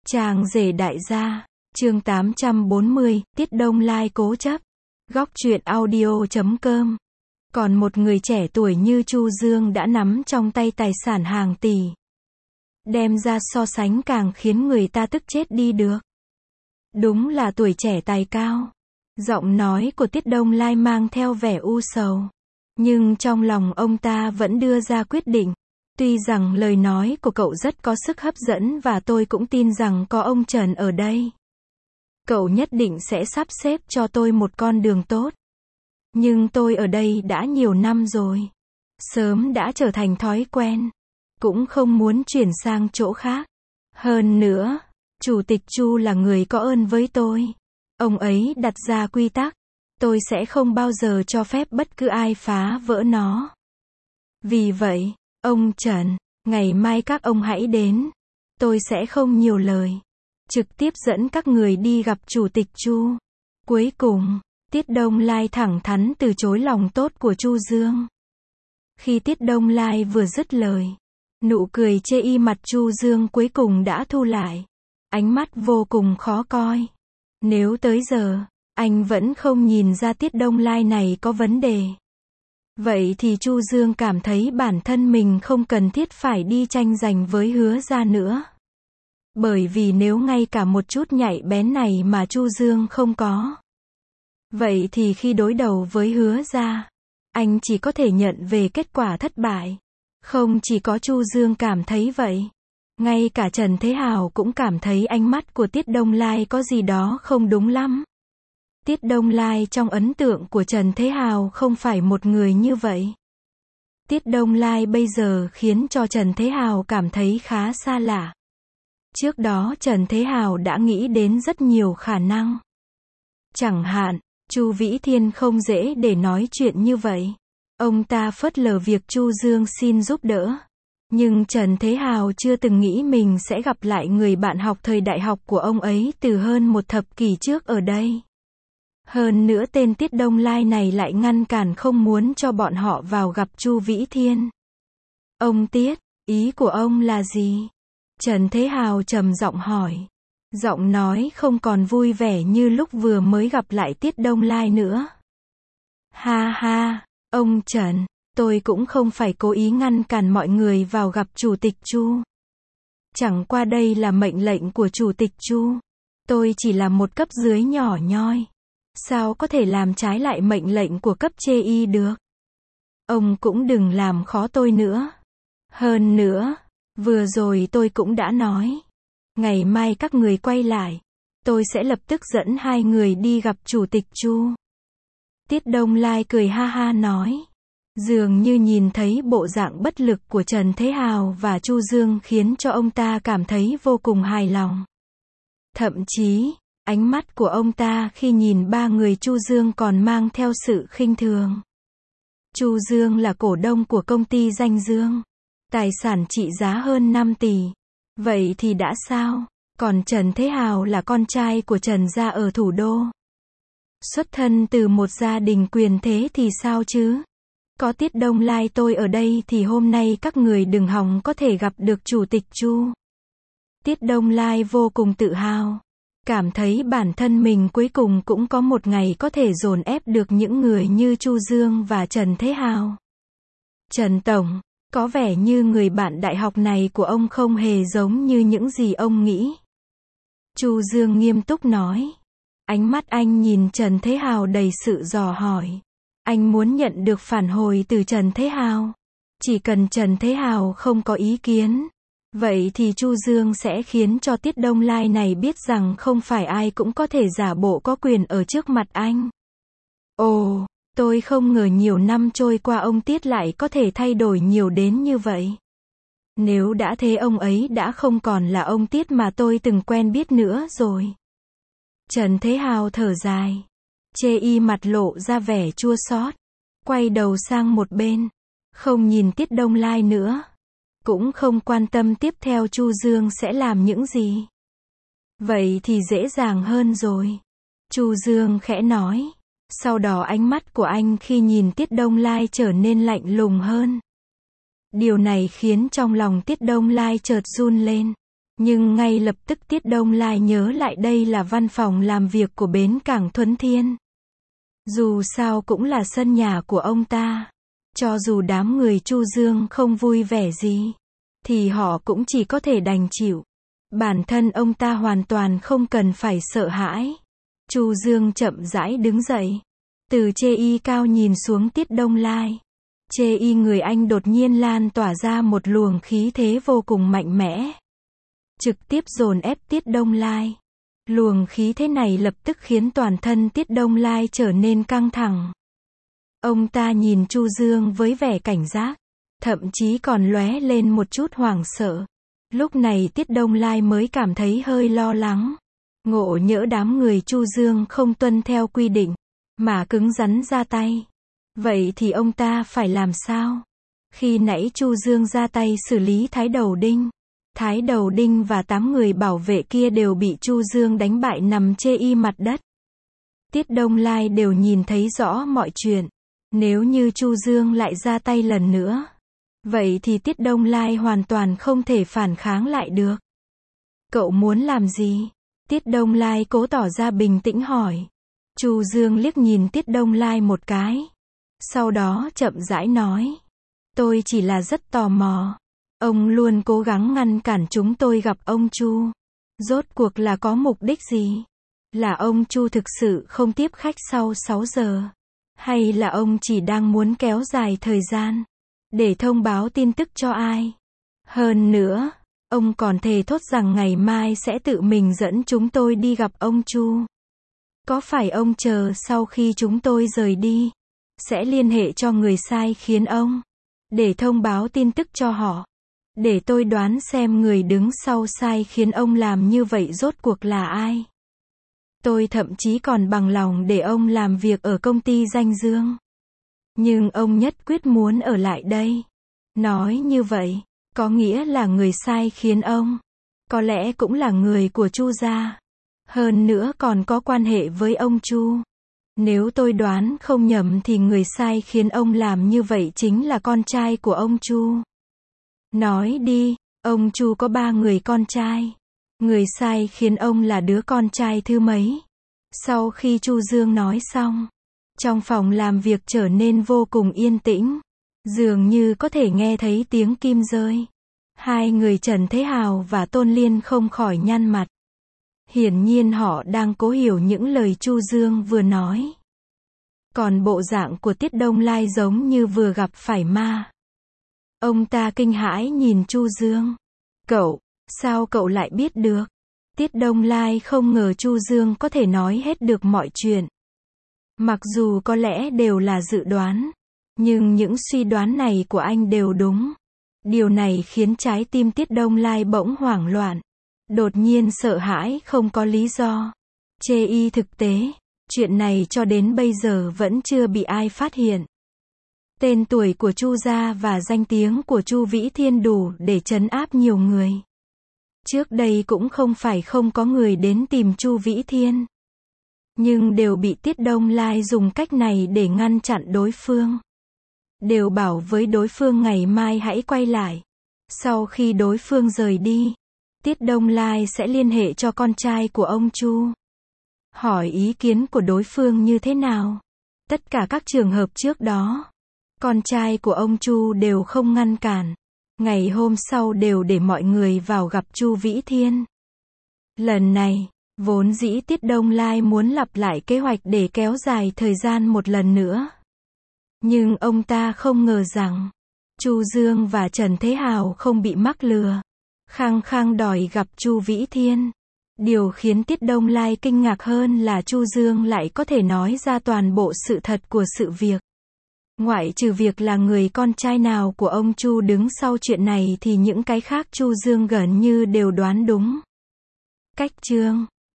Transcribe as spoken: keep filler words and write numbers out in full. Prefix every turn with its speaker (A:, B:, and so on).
A: Chàng rể đại gia, chương tám trăm bốn mươi, Tiết Đông Lai cố chấp. Góc truyện audio chấm com. Còn một người trẻ tuổi như Chu Dương đã nắm trong tay tài sản hàng tỷ. Đem ra so sánh càng khiến người ta tức chết đi được. Đúng là tuổi trẻ tài cao. Giọng nói của Tiết Đông Lai mang theo vẻ u sầu. Nhưng trong lòng ông ta vẫn đưa ra quyết định. Tuy rằng lời nói của cậu rất có sức hấp dẫn và tôi cũng tin rằng có ông Trần ở đây, cậu nhất định sẽ sắp xếp cho tôi một con đường tốt. Nhưng tôi ở đây đã nhiều năm rồi. Sớm đã trở thành thói quen. Cũng không muốn chuyển sang chỗ khác. Hơn nữa, Chủ tịch Chu là người có ơn với tôi. Ông ấy đặt ra quy tắc. Tôi sẽ không bao giờ cho phép bất cứ ai phá vỡ nó. Vì vậy, ông Trần, ngày mai các ông hãy đến. Tôi sẽ không nhiều lời. Trực tiếp dẫn các người đi gặp Chủ tịch Chu. Cuối cùng, Tiết Đông Lai thẳng thắn từ chối lòng tốt của Chu Dương. Khi Tiết Đông Lai vừa dứt lời, nụ cười chê y mặt Chu Dương cuối cùng đã thu lại. Ánh mắt vô cùng khó coi. Nếu tới giờ, anh vẫn không nhìn ra Tiết Đông Lai này có vấn đề. Vậy thì Chu Dương cảm thấy bản thân mình không cần thiết phải đi tranh giành với Hứa Gia nữa. Bởi vì nếu ngay cả một chút nhạy bén này mà Chu Dương không có, vậy thì khi đối đầu với Hứa Gia, anh chỉ có thể nhận về kết quả thất bại. Không chỉ có Chu Dương cảm thấy vậy, ngay cả Trần Thế Hào cũng cảm thấy ánh mắt của Tiết Đông Lai có gì đó không đúng lắm. Tiết Đông Lai trong ấn tượng của Trần Thế Hào không phải một người như vậy. Tiết Đông Lai bây giờ khiến cho Trần Thế Hào cảm thấy khá xa lạ. Trước đó Trần Thế Hào đã nghĩ đến rất nhiều khả năng. Chẳng hạn, Chu Vĩ Thiên không dễ để nói chuyện như vậy. Ông ta phớt lờ việc Chu Dương xin giúp đỡ. Nhưng Trần Thế Hào chưa từng nghĩ mình sẽ gặp lại người bạn học thời đại học của ông ấy từ hơn một thập kỷ trước ở đây. Hơn nữa tên Tiết Đông Lai này lại ngăn cản không muốn cho bọn họ vào gặp Chu Vĩ Thiên. Ông Tiết, ý của ông là gì? Trần Thế Hào trầm giọng hỏi. Giọng nói không còn vui vẻ như lúc vừa mới gặp lại Tiết Đông Lai nữa. Ha ha, ông Trần, tôi cũng không phải cố ý ngăn cản mọi người vào gặp Chủ tịch Chu. Chẳng qua đây là mệnh lệnh của Chủ tịch Chu. Tôi chỉ là một cấp dưới nhỏ nhoi. Sao có thể làm trái lại mệnh lệnh của cấp chê y được? Ông cũng đừng làm khó tôi nữa. Hơn nữa, vừa rồi tôi cũng đã nói. Ngày mai các người quay lại. Tôi sẽ lập tức dẫn hai người đi gặp Chủ tịch Chu. Tiết Đông Lai cười ha ha nói. Dường như nhìn thấy bộ dạng bất lực của Trần Thế Hào và Chu Dương khiến cho ông ta cảm thấy vô cùng hài lòng. Thậm chí, ánh mắt của ông ta khi nhìn ba người Chu Dương còn mang theo sự khinh thường. Chu Dương là cổ đông của công ty Danh Dương. Tài sản trị giá hơn năm tỷ. Vậy thì đã sao? Còn Trần Thế Hào là con trai của Trần gia ở thủ đô. Xuất thân từ một gia đình quyền thế thì sao chứ? Có Tiết Đông Lai tôi ở đây thì hôm nay các người đừng hòng có thể gặp được Chủ tịch Chu. Tiết Đông Lai vô cùng tự hào. Cảm thấy bản thân mình cuối cùng cũng có một ngày có thể dồn ép được những người như Chu Dương và Trần Thế Hào. Trần Tổng, có vẻ như người bạn đại học này của ông không hề giống như những gì ông nghĩ. Chu Dương nghiêm túc nói. Ánh mắt anh nhìn Trần Thế Hào đầy sự dò hỏi. Anh muốn nhận được phản hồi từ Trần Thế Hào. Chỉ cần Trần Thế Hào không có ý kiến, vậy thì Chu Dương sẽ khiến cho Tiết Đông Lai này biết rằng không phải ai cũng có thể giả bộ có quyền ở trước mặt anh. Ồ, tôi không ngờ nhiều năm trôi qua ông Tiết lại có thể thay đổi nhiều đến như vậy. Nếu đã thế ông ấy đã không còn là ông Tiết mà tôi từng quen biết nữa rồi. Trần Thế Hào thở dài. Chê y mặt lộ ra vẻ chua xót. Quay đầu sang một bên. Không nhìn Tiết Đông Lai nữa. Cũng không quan tâm tiếp theo Chu Dương sẽ làm những gì. Vậy thì dễ dàng hơn rồi. Chu Dương khẽ nói. Sau đó ánh mắt của anh khi nhìn Tiết Đông Lai trở nên lạnh lùng hơn. Điều này khiến trong lòng Tiết Đông Lai chợt run lên. Nhưng ngay lập tức Tiết Đông Lai nhớ lại đây là văn phòng làm việc của bến cảng Thuấn Thiên. Dù sao cũng là sân nhà của ông ta. Cho dù đám người Chu Dương không vui vẻ gì, thì họ cũng chỉ có thể đành chịu. Bản thân ông ta hoàn toàn không cần phải sợ hãi. Chu Dương chậm rãi đứng dậy. Từ chê y cao nhìn xuống Tiết Đông Lai. Chê y người anh đột nhiên lan tỏa ra một luồng khí thế vô cùng mạnh mẽ. Trực tiếp dồn ép Tiết Đông Lai. Luồng khí thế này lập tức khiến toàn thân Tiết Đông Lai trở nên căng thẳng. Ông ta nhìn Chu Dương với vẻ cảnh giác, thậm chí còn lóe lên một chút hoảng sợ. Lúc này Tiết Đông Lai mới cảm thấy hơi lo lắng. Ngộ nhỡ đám người Chu Dương không tuân theo quy định, mà cứng rắn ra tay. Vậy thì ông ta phải làm sao? Khi nãy Chu Dương ra tay xử lý Thái Đầu Đinh. Thái Đầu Đinh và tám người bảo vệ kia đều bị Chu Dương đánh bại nằm chê y mặt đất. Tiết Đông Lai đều nhìn thấy rõ mọi chuyện. Nếu như Chu Dương lại ra tay lần nữa, vậy thì Tiết Đông Lai hoàn toàn không thể phản kháng lại được. Cậu muốn làm gì? Tiết Đông Lai cố tỏ ra bình tĩnh hỏi. Chu Dương liếc nhìn Tiết Đông Lai một cái. Sau đó chậm rãi nói. Tôi chỉ là rất tò mò. Ông luôn cố gắng ngăn cản chúng tôi gặp ông Chu. Rốt cuộc là có mục đích gì? Là ông Chu thực sự không tiếp khách sau sáu giờ? Hay là ông chỉ đang muốn kéo dài thời gian? Để thông báo tin tức cho ai? Hơn nữa, ông còn thề thốt rằng ngày mai sẽ tự mình dẫn chúng tôi đi gặp ông Chu. Có phải ông chờ sau khi chúng tôi rời đi, sẽ liên hệ cho người sai khiến ông, để thông báo tin tức cho họ? Để tôi đoán xem người đứng sau sai khiến ông làm như vậy rốt cuộc là ai. Tôi thậm chí còn bằng lòng để ông làm việc ở công ty danh dương. Nhưng ông nhất quyết muốn ở lại đây. Nói như vậy, có nghĩa là người sai khiến ông, có lẽ cũng là người của Chu gia. Hơn nữa còn có quan hệ với ông Chu. Nếu tôi đoán không nhầm thì người sai khiến ông làm như vậy chính là con trai của ông Chu. Nói đi, ông Chu có ba người con trai. Người sai khiến ông là đứa con trai thứ mấy? Sau khi Chu Dương nói xong, trong phòng làm việc trở nên vô cùng yên tĩnh. Dường như có thể nghe thấy tiếng kim rơi. Hai người Trần Thế Hào và Tôn Liên không khỏi nhăn mặt. Hiển nhiên họ đang cố hiểu những lời Chu Dương vừa nói. Còn bộ dạng của Tiết Đông Lai giống như vừa gặp phải ma. Ông ta kinh hãi nhìn Chu Dương. Cậu, sao cậu lại biết được? Tiết Đông Lai không ngờ Chu Dương có thể nói hết được mọi chuyện. Mặc dù có lẽ đều là dự đoán, nhưng những suy đoán này của anh đều đúng. Điều này khiến trái tim Tiết Đông Lai bỗng hoảng loạn. Đột nhiên sợ hãi không có lý do. Chê y thực tế, chuyện này cho đến bây giờ vẫn chưa bị ai phát hiện. Tên tuổi của Chu gia và danh tiếng của Chu Vĩ Thiên đủ để trấn áp nhiều người. Trước đây cũng không phải không có người đến tìm Chu Vĩ Thiên. Nhưng đều bị Tiết Đông Lai dùng cách này để ngăn chặn đối phương. Đều bảo với đối phương ngày mai hãy quay lại. Sau khi đối phương rời đi, Tiết Đông Lai sẽ liên hệ cho con trai của ông Chu. Hỏi ý kiến của đối phương như thế nào. Tất cả các trường hợp trước đó, con trai của ông Chu đều không ngăn cản. Ngày hôm sau đều để mọi người vào gặp Chu Vĩ Thiên. Lần này, vốn dĩ Tiết Đông Lai muốn lặp lại kế hoạch để kéo dài thời gian một lần nữa. Nhưng ông ta không ngờ rằng, Chu Dương và Trần Thế Hào không bị mắc lừa. Khăng khăng đòi gặp Chu Vĩ Thiên. Điều khiến Tiết Đông Lai kinh ngạc hơn là Chu Dương lại có thể nói ra toàn bộ sự thật của sự việc. Ngoại trừ việc là người con trai nào của ông Chu đứng sau chuyện này thì những cái khác Chu Dương gần như đều đoán đúng. Cách chương